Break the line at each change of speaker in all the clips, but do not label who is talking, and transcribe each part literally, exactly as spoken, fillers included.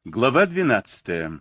Глава двенадцатая.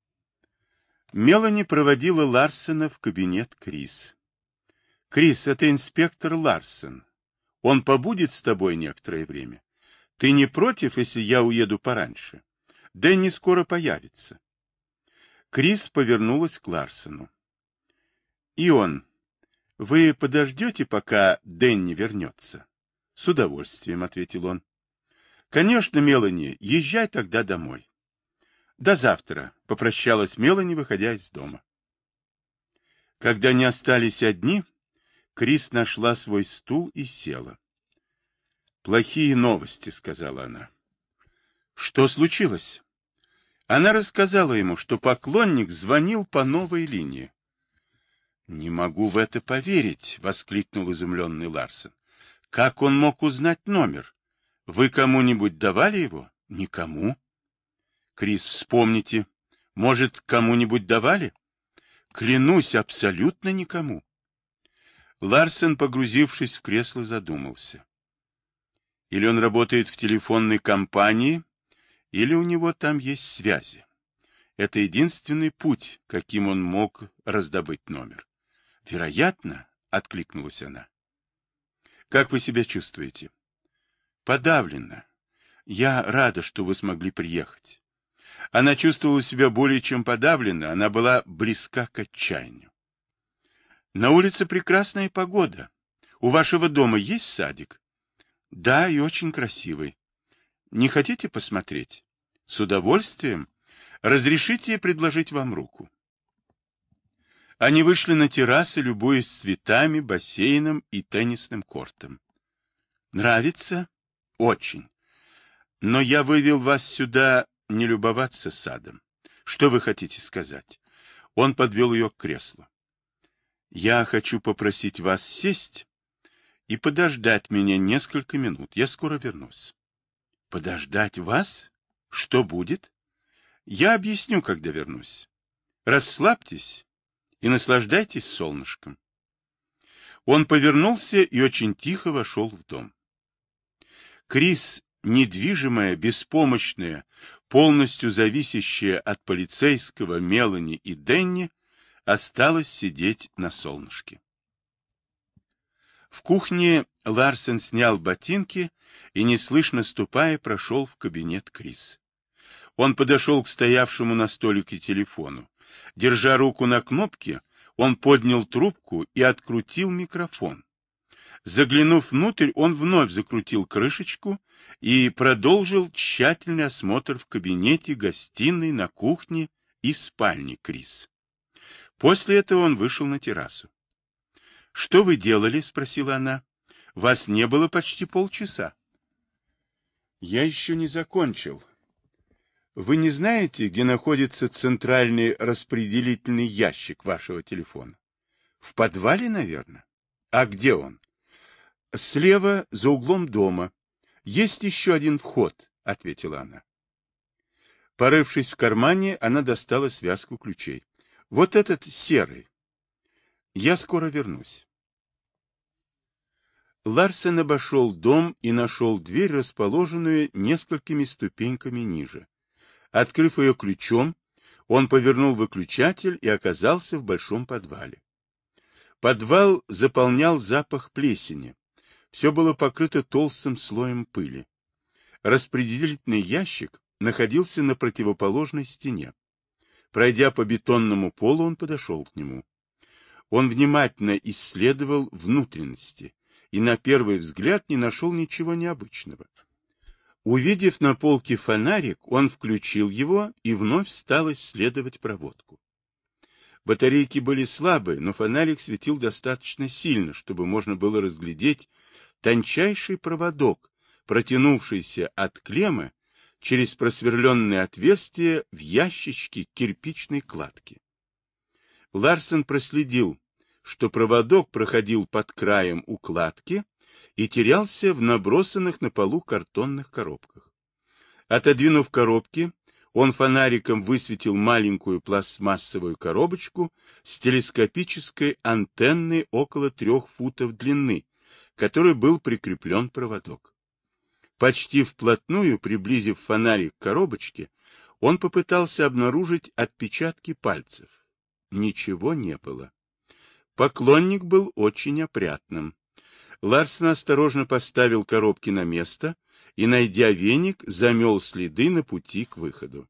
Мелани проводила Ларсена в кабинет Крис. «Крис, это инспектор Ларсен. Он побудет с тобой некоторое время. Ты не против, если я уеду пораньше? Дэнни скоро появится». Крис повернулась к Ларсену. «Ион, вы подождете, пока Дэнни вернется?» «С удовольствием», — ответил он. «Конечно, Мелани, езжай тогда домой». «До завтра», — попрощалась Мелани, выходя из дома. Когда они остались одни, Крис нашла свой стул и села. «Плохие новости», — сказала она. «Что случилось?» Она рассказала ему, что поклонник звонил по новой линии. «Не могу в это поверить», — воскликнул изумленный Ларсен. «Как он мог узнать номер? Вы кому-нибудь давали его?» «Никому». «Крис, вспомните. Может, кому-нибудь давали?» «Клянусь, абсолютно никому». Ларсен, погрузившись в кресло, задумался. Или он работает в телефонной компании, или у него там есть связи. Это единственный путь, каким он мог раздобыть номер. «Вероятно», — откликнулась она. «Как вы себя чувствуете?» «Подавленно. Я рада, что вы смогли приехать». Она чувствовала себя более чем подавленно, она была близка к отчаянию. «На улице прекрасная погода. У вашего дома есть садик?» «Да, и очень красивый. Не хотите посмотреть?» «С удовольствием. Разрешите предложить вам руку?» Они вышли на террасы, любуясь цветами, бассейном и теннисным кортом. «Нравится?» «Очень. Но я вывел вас сюда не любоваться садом. Что вы хотите сказать?» Он подвел ее к креслу. «Я хочу попросить вас сесть и подождать меня несколько минут. Я скоро вернусь». «Подождать вас? Что будет?» «Я объясню, когда вернусь. Расслабьтесь и наслаждайтесь солнышком». Он повернулся и очень тихо вошел в дом. Крис, недвижимая, беспомощная, полностью зависящая от полицейского Мелани и Дэнни, осталась сидеть на солнышке. В кухне Ларсен снял ботинки и, неслышно ступая, прошел в кабинет Крис. Он подошел к стоявшему на столике телефону. Держа руку на кнопке, он поднял трубку и открутил микрофон. Заглянув внутрь, он вновь закрутил крышечку и продолжил тщательный осмотр в кабинете, гостиной, на кухне и спальне Крис. После этого он вышел на террасу. «Что вы делали?» — спросила она. «Вас не было почти полчаса». «Я еще не закончил. Вы не знаете, где находится центральный распределительный ящик вашего телефона? В подвале, наверное. А где он?» «Слева, за углом дома. Есть еще один вход», — ответила она. Порывшись в кармане, она достала связку ключей. «Вот этот серый. Я скоро вернусь». Ларсен обошел дом и нашел дверь, расположенную несколькими ступеньками ниже. Открыв ее ключом, он повернул выключатель и оказался в большом подвале. Подвал заполнял запах плесени. Все было покрыто толстым слоем пыли. Распределительный ящик находился на противоположной стене. Пройдя по бетонному полу, он подошел к нему. Он внимательно исследовал внутренности и на первый взгляд не нашел ничего необычного. Увидев на полке фонарик, он включил его и вновь стал исследовать проводку. Батарейки были слабые, но фонарик светил достаточно сильно, чтобы можно было разглядеть тончайший проводок, протянувшийся от клеммы через просверленное отверстие в ящичке кирпичной кладки. Ларсен проследил, что проводок проходил под краем укладки и терялся в набросанных на полу картонных коробках. Отодвинув коробки, он фонариком высветил маленькую пластмассовую коробочку с телескопической антенной около трех футов длины, к которой был прикреплен проводок. Почти вплотную, приблизив фонарик к коробочке, Он попытался обнаружить отпечатки пальцев. Ничего не было. Поклонник был очень опрятным. Ларсен осторожно поставил коробки на место и, найдя веник, замел следы на пути к выходу.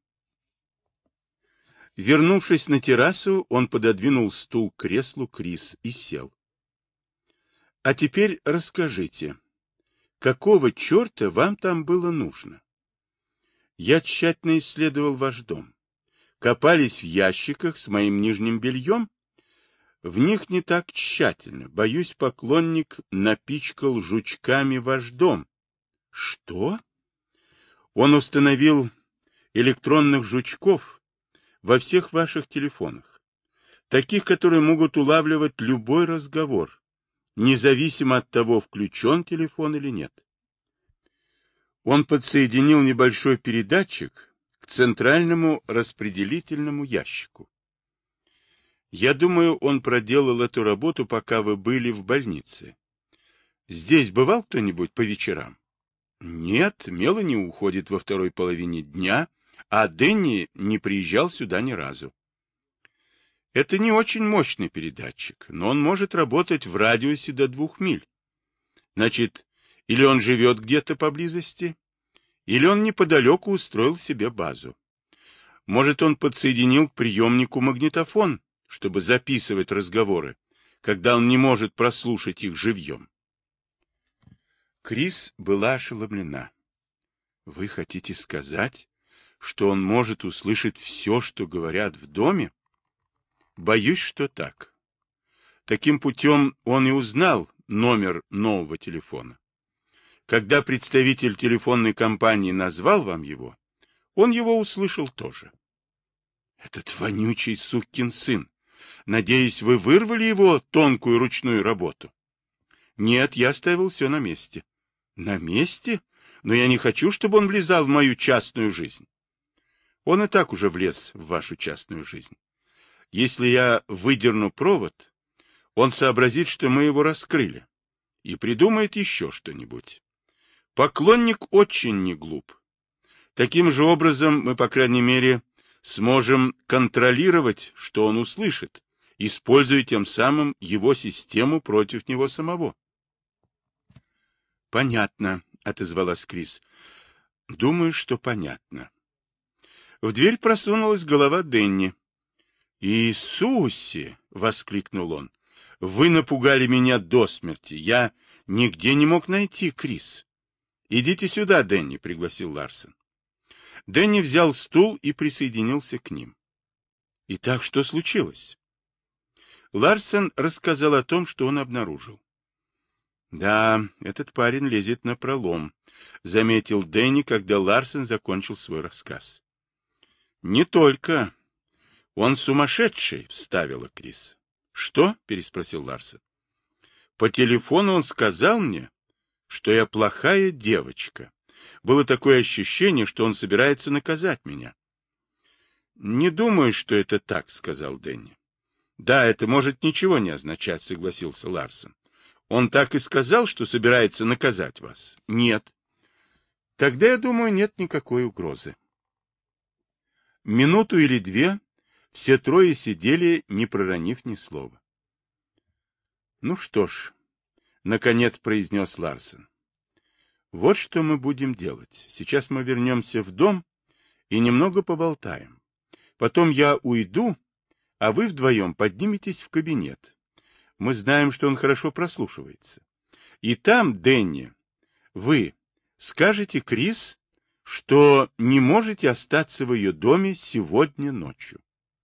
Вернувшись на террасу, он пододвинул стул к креслу Крис и сел. — А теперь расскажите, какого черта вам там было нужно? Я тщательно исследовал ваш дом. Копались в ящиках с моим нижним бельем. В них не так тщательно. Боюсь, поклонник напичкал жучками ваш дом. Что? Он установил электронных жучков во всех ваших телефонах. Таких, которые могут улавливать любой разговор, независимо от того, включен телефон или нет. Он подсоединил небольшой передатчик к центральному распределительному ящику. Я думаю, он проделал эту работу, пока вы были в больнице. Здесь бывал кто-нибудь по вечерам? Нет, Мелани уходит во второй половине дня, а Дэнни не приезжал сюда ни разу. Это не очень мощный передатчик, но он может работать в радиусе до двух миль. Значит, или он живет где-то поблизости, или он неподалеку устроил себе базу. Может, он подсоединил к приемнику магнитофон, чтобы записывать разговоры, когда он не может прослушать их живьем. Крис была ошеломлена. Вы хотите сказать, что он может услышать все, что говорят в доме? Боюсь, что так. Таким путем он и узнал номер нового телефона. Когда представитель телефонной компании назвал вам его, он его услышал тоже. Этот вонючий сукин сын. Надеюсь, вы вырвали его тонкую ручную работу? Нет, я оставил все на месте. На месте? Но я не хочу, чтобы он влезал в мою частную жизнь. Он и так уже влез в вашу частную жизнь. Если я выдерну провод, он сообразит, что мы его раскрыли, и придумает еще что-нибудь. Поклонник очень не глуп. Таким же образом мы, по крайней мере, сможем контролировать, что он услышит, используя тем самым его систему против него самого. Понятно, отозвалась Крис. Думаю, что понятно. В дверь просунулась голова Дэнни. «Иисусе!» — воскликнул он. «Вы напугали меня до смерти. Я нигде не мог найти Крис». «Идите сюда, Дэнни», — пригласил Ларсен. Дэнни взял стул и присоединился к ним. «Итак, что случилось?» Ларсен рассказал о том, что он обнаружил. «Да, этот парень лезет напролом», — заметил Дэнни, когда Ларсен закончил свой рассказ. «Не только. Он сумасшедший», — вставила Крис. «Что?» — переспросил Ларсен. «По телефону он сказал мне, что я плохая девочка. Было такое ощущение, что он собирается наказать меня». «Не думаю, что это так», — сказал Дэнни. «Да, это может ничего не означать», — согласился Ларсен. «Он так и сказал, что собирается наказать вас?» «Нет». «Тогда, я думаю, нет никакой угрозы». Минуту или две все трое сидели, не проронив ни слова. «Ну что ж», — наконец произнес Ларсен, — «вот что мы будем делать. Сейчас мы вернемся в дом и немного поболтаем. Потом я уйду, а вы вдвоем подниметесь в кабинет. Мы знаем, что он хорошо прослушивается. И там, Дэнни, вы скажете Крис, что не можете остаться в ее доме сегодня ночью».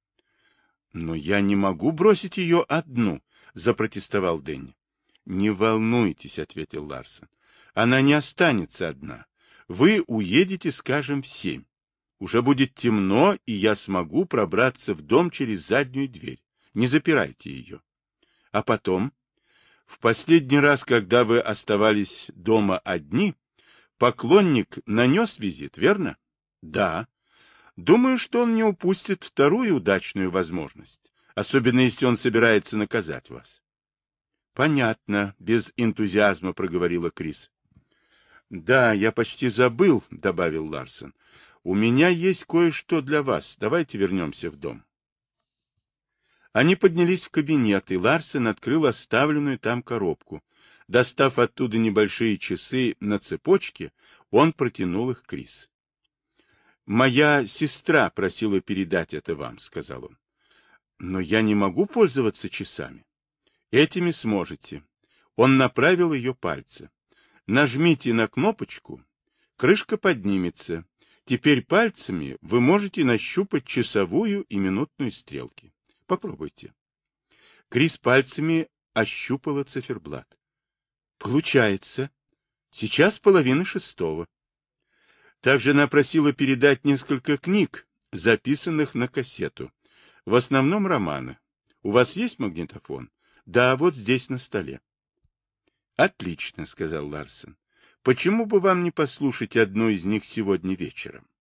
«Но я не могу бросить ее одну», — запротестовал Дэнни. «Не волнуйтесь», — ответил Ларсен. «Она не останется одна. Вы уедете, скажем, в семь. Уже будет темно, и я смогу пробраться в дом через заднюю дверь. Не запирайте ее. А потом, в последний раз, когда вы оставались дома одни, поклонник нанес визит, верно?» «Да». «Думаю, что он не упустит вторую удачную возможность, особенно если он собирается наказать вас». «Понятно», — без энтузиазма проговорила Крис. «Да, я почти забыл», — добавил Ларсен. У меня есть кое-что для вас. Давайте вернемся в дом. Они поднялись в кабинет, и Ларсен открыл оставленную там коробку. Достав оттуда небольшие часы на цепочке, он протянул их Крис. «Моя сестра просила передать это вам», — сказал он. «Но я не могу пользоваться часами». «Этими сможете». Он направил ее пальцы. «Нажмите на кнопочку, крышка поднимется. Теперь пальцами вы можете нащупать часовую и минутную стрелки. Попробуйте». Крис пальцами ощупала циферблат. «Получается. Сейчас половина шестого». Также она просила передать несколько книг, записанных на кассету. В основном романы. У вас есть магнитофон? Да, вот здесь на столе. Отлично, сказал Ларсен. Почему бы вам не послушать одну из них сегодня вечером?